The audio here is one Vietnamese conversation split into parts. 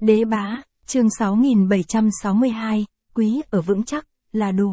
Đế bá, chương 6762, quý ở vững chắc, là đủ.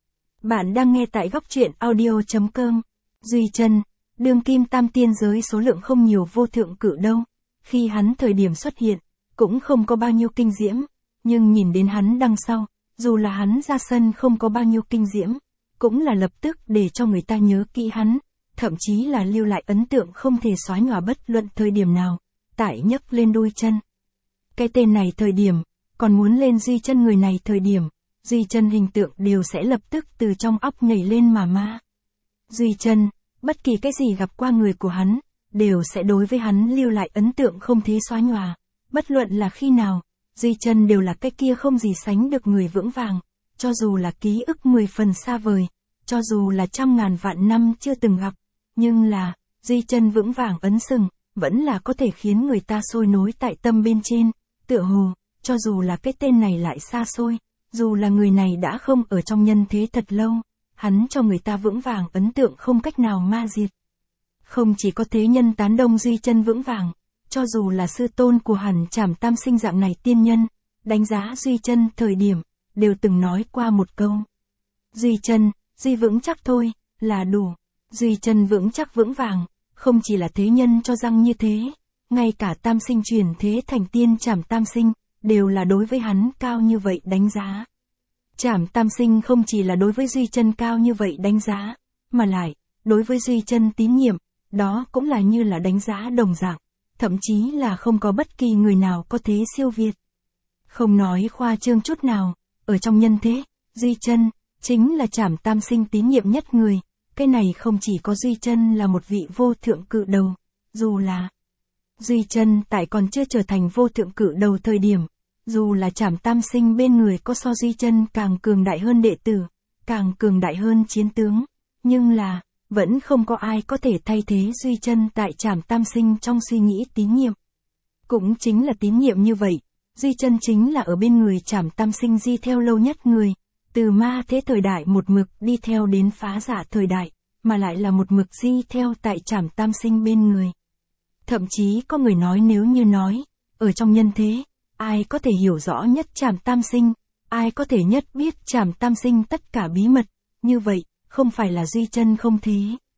Bạn đang nghe tại góc truyện audio.com. Duy Chân, đương kim tam tiên giới số lượng không nhiều vô thượng cử đâu. Khi hắn thời điểm xuất hiện, cũng không có bao nhiêu kinh diễm, nhưng nhìn đến hắn đằng sau, dù là hắn ra sân không có bao nhiêu kinh diễm, cũng là lập tức để cho người ta nhớ kỹ hắn, thậm chí là lưu lại ấn tượng không thể xóa nhòa bất luận thời điểm nào. Tại nhấc lên đôi chân. Cái tên này thời điểm, còn muốn lên Duy Chân người này thời điểm, Duy Chân hình tượng đều sẽ lập tức từ trong óc nhảy lên mà ma. Duy Chân, bất kỳ cái gì gặp qua người của hắn, đều sẽ đối với hắn lưu lại ấn tượng không thể xóa nhòa. Bất luận là khi nào, Duy Chân đều là cái kia không gì sánh được người vững vàng, cho dù là ký ức 10 phần xa vời, cho dù là trăm ngàn vạn năm chưa từng gặp, nhưng là, Duy Chân vững vàng ấn sừng, vẫn là có thể khiến người ta sôi nối tại tâm bên trên, tựa hồ, cho dù là cái tên này lại xa xôi, dù là người này đã không ở trong nhân thế thật lâu, hắn cho người ta vững vàng ấn tượng không cách nào ma diệt. Không chỉ có thế nhân tán đông Duy Chân vững vàng, cho dù là sư tôn của Hàn Trảm Tam Sinh dạng này tiên nhân, đánh giá Duy Chân thời điểm, đều từng nói qua một câu. Duy Chân, Duy vững chắc thôi, là đủ. Duy Chân vững chắc vững vàng, không chỉ là thế nhân cho rằng như thế, ngay cả Tam Sinh truyền thế thành tiên Trảm Tam Sinh, đều là đối với hắn cao như vậy đánh giá. Trảm Tam Sinh không chỉ là đối với Duy Chân cao như vậy đánh giá, mà lại, đối với Duy Chân tín nhiệm, đó cũng là như là đánh giá đồng dạng, thậm chí là không có bất kỳ người nào có thế siêu việt. Không nói khoa trương chút nào, ở trong nhân thế, Duy Chân chính là Trảm Tam Sinh tín nhiệm nhất người. Cái này không chỉ có Duy Chân là một vị vô thượng cự đầu, dù là Duy Chân tại còn chưa trở thành vô thượng cự đầu thời điểm, dù là Trảm Tam Sinh bên người có so Duy Chân càng cường đại hơn đệ tử, càng cường đại hơn chiến tướng, nhưng là, vẫn không có ai có thể thay thế Duy Chân tại Trảm Tam Sinh trong suy nghĩ tín nhiệm. Cũng chính là tín nhiệm như vậy, Duy Chân chính là ở bên người Trảm Tam Sinh di theo lâu nhất người. Từ ma thế thời đại một mực đi theo đến phá giả thời đại, mà lại là một mực di theo tại Trảm Tam Sinh bên người. Thậm chí có người nói nếu như nói, ở trong nhân thế, ai có thể hiểu rõ nhất Trảm Tam Sinh, ai có thể nhất biết Trảm Tam Sinh tất cả bí mật, như vậy, không phải là Duy Chân không thế.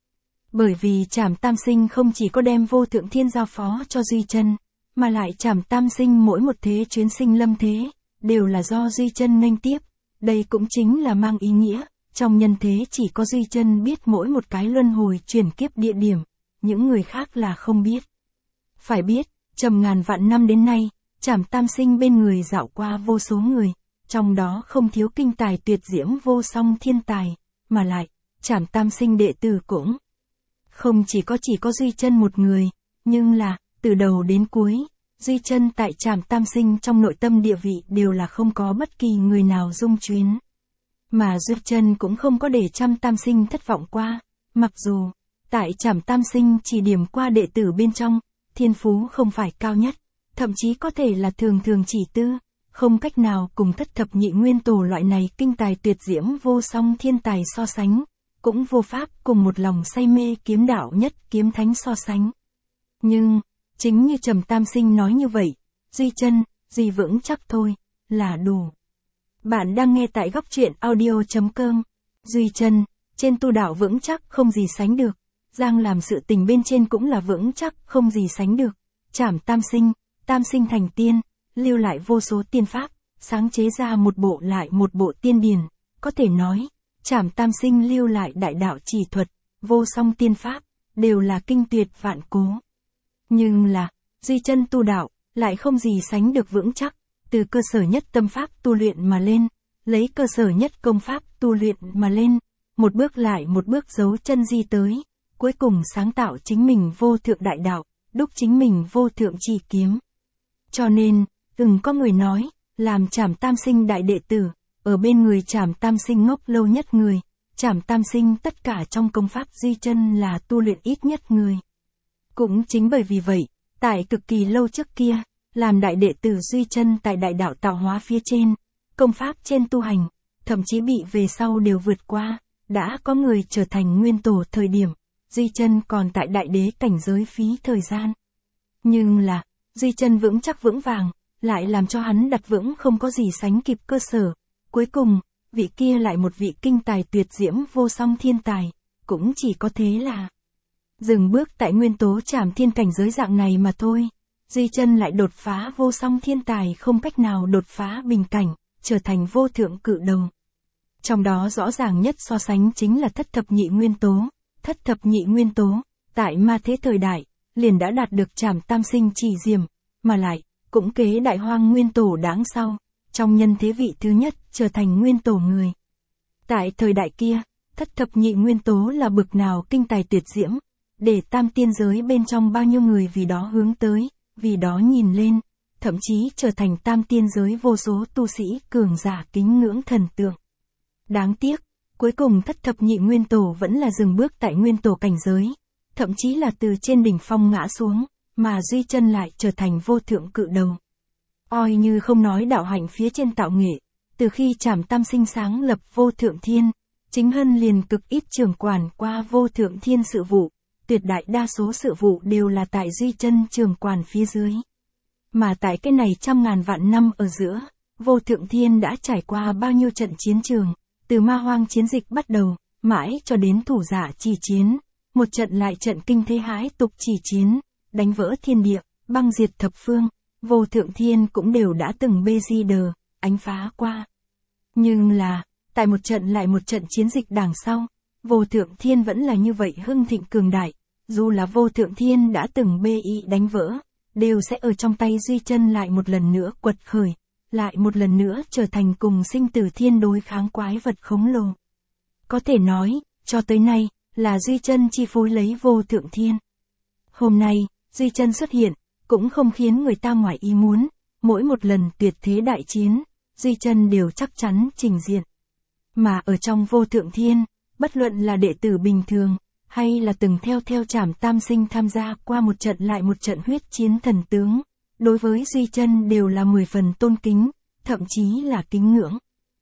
Bởi vì Trảm Tam Sinh không chỉ có đem vô thượng thiên giao phó cho Duy Chân, mà lại Trảm Tam Sinh mỗi một thế chuyến sinh lâm thế, đều là do Duy Chân nghênh tiếp. Đây cũng chính là mang ý nghĩa, trong nhân thế chỉ có Duy Chân biết mỗi một cái luân hồi chuyển kiếp địa điểm, những người khác là không biết. Phải biết, trầm ngàn vạn năm đến nay, Trảm Tam Sinh bên người dạo qua vô số người, trong đó không thiếu kinh tài tuyệt diễm vô song thiên tài, mà lại, Trảm Tam Sinh đệ tử cũng không chỉ có Duy Chân một người, nhưng là, từ đầu đến cuối, Duy Chân tại Trảm Tam Sinh trong nội tâm địa vị đều là không có bất kỳ người nào dung chuyến. Mà Duy Chân cũng không có để Trảm Tam Sinh thất vọng qua, mặc dù, tại Trảm Tam Sinh chỉ điểm qua đệ tử bên trong, thiên phú không phải cao nhất, thậm chí có thể là thường thường chỉ tư, không cách nào cùng Thất Thập Nhị Nguyên Tổ loại này kinh tài tuyệt diễm vô song thiên tài so sánh, cũng vô pháp cùng một lòng say mê kiếm đạo nhất kiếm thánh so sánh. Nhưng, chính như Trảm Tam Sinh nói như vậy, Duy Chân, Duy vững chắc thôi, là đủ. Bạn đang nghe tại góc truyện audio.com. Duy Chân, trên tu đạo vững chắc không gì sánh được, giang làm sự tình bên trên cũng là vững chắc không gì sánh được. Trảm Tam Sinh thành tiên, lưu lại vô số tiên pháp, sáng chế ra một bộ lại một bộ tiên điển, có thể nói, Trảm Tam Sinh lưu lại đại đạo chỉ thuật, vô song tiên pháp, đều là kinh tuyệt vạn cố. Nhưng là, Duy Chân tu đạo, lại không gì sánh được vững chắc, từ cơ sở nhất tâm pháp tu luyện mà lên, lấy cơ sở nhất công pháp tu luyện mà lên, một bước lại một bước giấu chân di tới, cuối cùng sáng tạo chính mình vô thượng đại đạo, đúc chính mình vô thượng chỉ kiếm. Cho nên, có người nói, làm Trảm Tam Sinh đại đệ tử, ở bên người Trảm Tam Sinh ngốc lâu nhất người, Trảm Tam Sinh tất cả trong công pháp Duy Chân là tu luyện ít nhất người. Cũng chính bởi vì vậy, tại cực kỳ lâu trước kia, làm đại đệ tử Duy Chân tại đại đạo tạo hóa phía trên, công pháp trên tu hành, thậm chí bị về sau đều vượt qua, đã có người trở thành nguyên tổ thời điểm, Duy Chân còn tại đại đế cảnh giới phí thời gian. Nhưng là, Duy Chân vững chắc vững vàng, lại làm cho hắn đặt vững không có gì sánh kịp cơ sở. Cuối cùng, vị kia lại một vị kinh tài tuyệt diễm vô song thiên tài, cũng chỉ có thế là dừng bước tại nguyên tố trảm thiên cảnh giới dạng này mà thôi. Duy Chân lại đột phá vô song thiên tài không cách nào đột phá bình cảnh, trở thành vô thượng cự đầu. Trong đó rõ ràng nhất so sánh chính là thất thập nhị nguyên tố. Thất thập nhị nguyên tố, tại ma thế thời đại, liền đã đạt được trảm tam sinh chỉ diềm, mà lại, cũng kế đại hoang nguyên tổ đáng sau, trong nhân thế vị thứ nhất trở thành nguyên tổ người. Tại thời đại kia, thất thập nhị nguyên tố là bực nào kinh tài tuyệt diễm, để tam tiên giới bên trong bao nhiêu người vì đó hướng tới, vì đó nhìn lên, thậm chí trở thành tam tiên giới vô số tu sĩ cường giả kính ngưỡng thần tượng. Đáng tiếc, cuối cùng thất thập nhị nguyên tổ vẫn là dừng bước tại nguyên tổ cảnh giới, thậm chí là từ trên đỉnh phong ngã xuống, mà Duy Chân lại trở thành vô thượng cự đầu. Oi như không nói đạo hạnh phía trên tạo nghệ, từ khi Trảm Tam Sinh sáng lập vô thượng thiên, Chính Hân liền cực ít trưởng quản qua vô thượng thiên sự vụ, tuyệt đại đa số sự vụ đều là tại Duy Chân trưởng quản phía dưới. Mà tại cái này trăm ngàn vạn năm ở giữa, vô thượng thiên đã trải qua bao nhiêu trận chiến trường, từ ma hoang chiến dịch bắt đầu, mãi cho đến thủ giả chỉ chiến, một trận lại trận kinh thế hãi tục chỉ chiến, đánh vỡ thiên địa, băng diệt thập phương, vô thượng thiên cũng đều đã từng bê di đờ, ánh phá qua. Nhưng là, tại một trận lại một trận chiến dịch đằng sau, vô thượng thiên vẫn là như vậy hưng thịnh cường đại, dù là vô thượng thiên đã từng bê y đánh vỡ, đều sẽ ở trong tay Duy Chân lại một lần nữa quật khởi, lại một lần nữa trở thành cùng sinh tử thiên đối kháng quái vật khổng lồ. Có thể nói, cho tới nay, là Duy Chân chi phối lấy vô thượng thiên. Hôm nay, Duy Chân xuất hiện, cũng không khiến người ta ngoài ý muốn, mỗi một lần tuyệt thế đại chiến, Duy Chân đều chắc chắn trình diện. Mà ở trong vô thượng thiên, bất luận là đệ tử bình thường, hay là từng theo Trảm Tam Sinh tham gia qua một trận lại một trận huyết chiến thần tướng, đối với Duy Chân đều là 10 phần tôn kính, thậm chí là kính ngưỡng.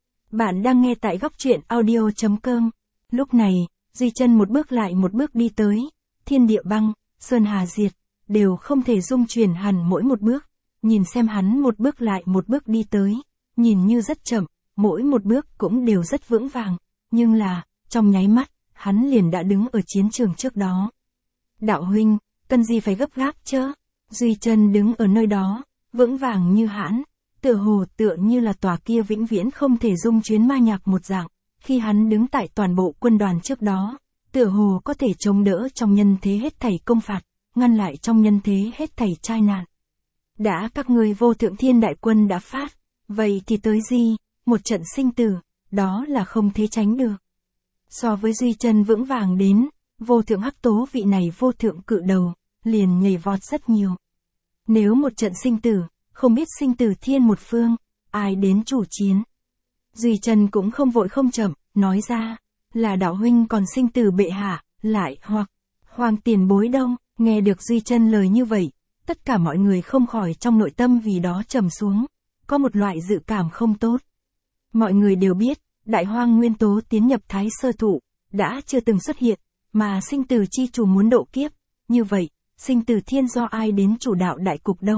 Bạn đang nghe tại góc truyện audio.com. Lúc này, Duy Chân một bước lại một bước đi tới, thiên địa băng, sơn hà diệt, đều không thể dung chuyển hẳn mỗi một bước, nhìn xem hắn một bước lại một bước đi tới, nhìn như rất chậm, mỗi một bước cũng đều rất vững vàng, nhưng là, trong nháy mắt, hắn liền đã đứng ở chiến trường trước đó. Đạo huynh, cần gì phải gấp gáp chứ? Duy Chân đứng ở nơi đó, vững vàng như hãn, tựa như là tòa kia vĩnh viễn không thể dung chuyến ma nhạc một dạng, khi hắn đứng tại toàn bộ quân đoàn trước đó, tựa hồ có thể chống đỡ trong nhân thế hết thảy công phạt, ngăn lại trong nhân thế hết thảy tai nạn. Đã các ngươi vô thượng thiên đại quân đã phát, vậy thì tới gì, một trận sinh tử, đó là không thể tránh được. So với Duy Chân vững vàng đến, vô thượng hắc tố vị này vô thượng cự đầu, liền nhảy vọt rất nhiều. Nếu một trận sinh tử, không biết sinh tử thiên một phương, ai đến chủ chiến. Duy Chân cũng không vội không chậm, nói ra, là đạo huynh còn sinh tử bệ hạ, lại hoặc, hoàng tiền bối đông, nghe được Duy Chân lời như vậy, tất cả mọi người không khỏi trong nội tâm vì đó trầm xuống, có một loại dự cảm không tốt. Mọi người đều biết, đại hoang nguyên tố tiến nhập thái sơ thụ, đã chưa từng xuất hiện, mà sinh tử chi chủ muốn độ kiếp, như vậy, sinh tử thiên do ai đến chủ đạo đại cục đâu?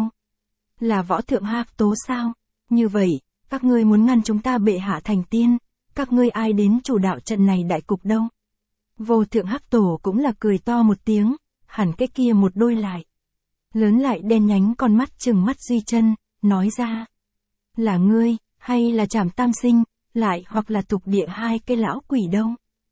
Là võ thượng hắc tố sao? Như vậy, các ngươi muốn ngăn chúng ta bệ hạ thành tiên, các ngươi ai đến chủ đạo trận này đại cục đâu? Vô thượng hắc tổ cũng là cười to một tiếng, hẳn cái kia một đôi lại. Lớn lại đen nhánh con mắt trừng mắt Duy Chân, nói ra. Là ngươi, hay là Trảm Tam Sinh, lại hoặc là Tục Địa hai cái lão quỷ đâu?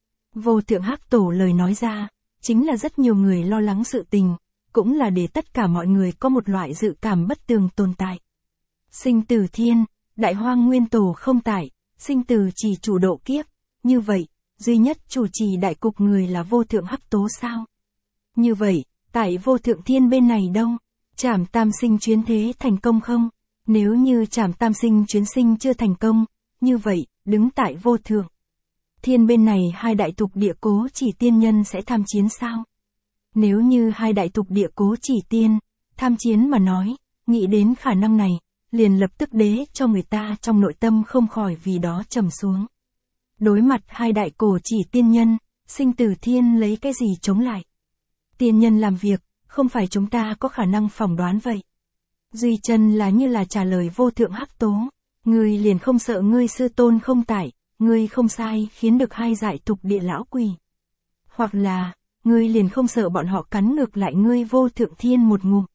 Vô thượng hắc tổ lời nói ra, chính là rất nhiều người lo lắng sự tình, cũng là để tất cả mọi người có một loại dự cảm bất tường tồn tại. Sinh tử thiên, đại hoang nguyên tổ không tại, sinh tử chỉ chủ độ kiếp, như vậy, duy nhất chủ trì đại cục người là vô thượng hắc tố sao? Như vậy, tại vô thượng thiên bên này đâu? Trảm Tam Sinh chuyến thế thành công không? Nếu như Trảm Tam Sinh chuyến sinh chưa thành công, như vậy, đứng tại vô thượng thiên bên này hai đại tục địa cố chỉ tiên nhân sẽ tham chiến sao? Nếu như hai đại tục địa cố chỉ tiên tham chiến mà nói, nghĩ đến khả năng này, liền lập tức đế cho người ta trong nội tâm không khỏi vì đó trầm xuống. Đối mặt hai đại cổ chỉ tiên nhân, sinh tử thiên lấy cái gì chống lại? Tiên nhân làm việc, không phải chúng ta có khả năng phỏng đoán vậy. Duy Chân là như là trả lời vô thượng Hắc Tố. Ngươi liền không sợ ngươi sư tôn không tại, ngươi không sai khiến được hai dại tục địa lão quỷ. Hoặc là, ngươi liền không sợ bọn họ cắn ngược lại ngươi vô thượng thiên một ngụm.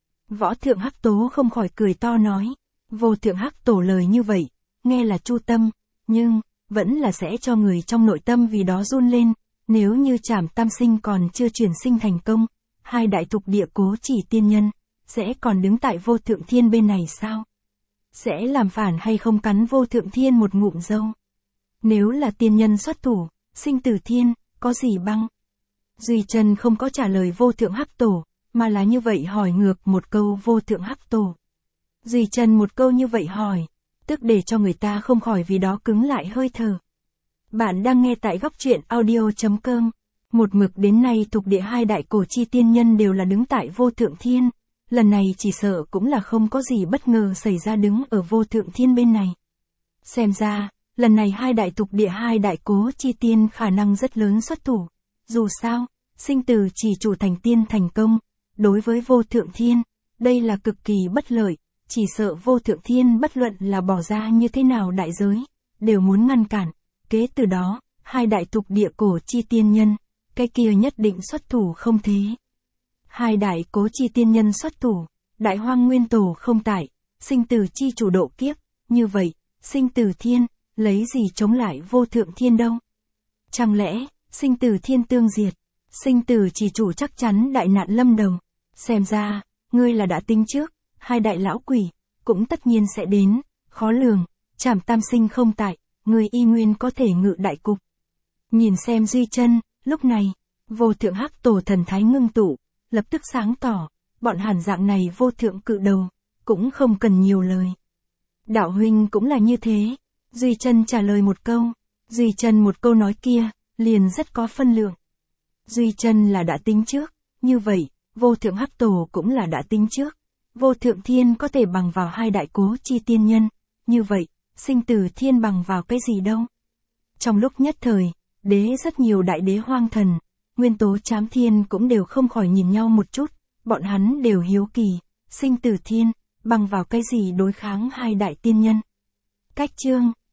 Võ thượng Hắc Tố không khỏi cười to nói. Vô thượng Hắc Tổ lời như vậy, nghe là chu tâm, nhưng, vẫn là sẽ cho người trong nội tâm vì đó run lên. Nếu như Trảm Tam Sinh còn chưa chuyển sinh thành công, hai đại tục địa Cố Chỉ tiên nhân, sẽ còn đứng tại vô thượng thiên bên này sao? Sẽ làm phản hay không cắn vô thượng thiên một ngụm dâu? Nếu là tiên nhân xuất thủ, sinh tử thiên, có gì băng? Duy Chân không có trả lời vô thượng Hắc Tổ, mà là như vậy hỏi ngược một câu vô thượng Hắc Tổ. Duy Chân một câu như vậy hỏi, tức để cho người ta không khỏi vì đó cứng lại hơi thở. Bạn đang nghe tại góc truyện audio.com. Một mực đến nay tục địa hai đại cổ chi tiên nhân đều là đứng tại vô thượng thiên. Lần này chỉ sợ cũng là không có gì bất ngờ xảy ra đứng ở vô thượng thiên bên này. Xem ra, lần này hai đại tục địa hai đại cố chi tiên khả năng rất lớn xuất thủ. Dù sao, sinh tử chỉ chủ thành tiên thành công. Đối với vô thượng thiên, đây là cực kỳ bất lợi. Chỉ sợ vô thượng thiên bất luận là bỏ ra như thế nào đại giới, đều muốn ngăn cản. Kế từ đó, hai đại tục địa cổ chi tiên nhân, cái kia nhất định xuất thủ không thế. Hai đại cố chi tiên nhân xuất thủ, đại hoang nguyên tổ không tại, sinh tử chi chủ độ kiếp, như vậy, sinh tử thiên, lấy gì chống lại vô thượng thiên đâu? Chẳng lẽ, sinh tử thiên tương diệt, sinh tử chỉ chủ chắc chắn đại nạn lâm đầu, xem ra, ngươi là đã tính trước, hai đại lão quỷ, cũng tất nhiên sẽ đến, khó lường, Trảm Tam Sinh không tại, ngươi y nguyên có thể ngự đại cục. Nhìn xem Duy Chân, lúc này, vô thượng Hắc Tổ thần thái ngưng tụ, lập tức sáng tỏ, bọn hàn dạng này vô thượng cự đầu, cũng không cần nhiều lời. Đạo huynh cũng là như thế, Duy Chân trả lời một câu, Duy Chân một câu nói kia, liền rất có phân lượng. Duy Chân là đã tính trước, như vậy, vô thượng Hắc Tổ cũng là đã tính trước. Vô thượng thiên có thể bằng vào hai đại cố chi tiên nhân, như vậy, sinh tử thiên bằng vào cái gì đâu? Trong lúc nhất thời, rất nhiều đại đế hoang thần, nguyên tố Trám Thiên cũng đều không khỏi nhìn nhau một chút, bọn hắn đều hiếu kỳ, sinh tử thiên, bằng vào cái gì đối kháng hai đại tiên nhân? Cách chương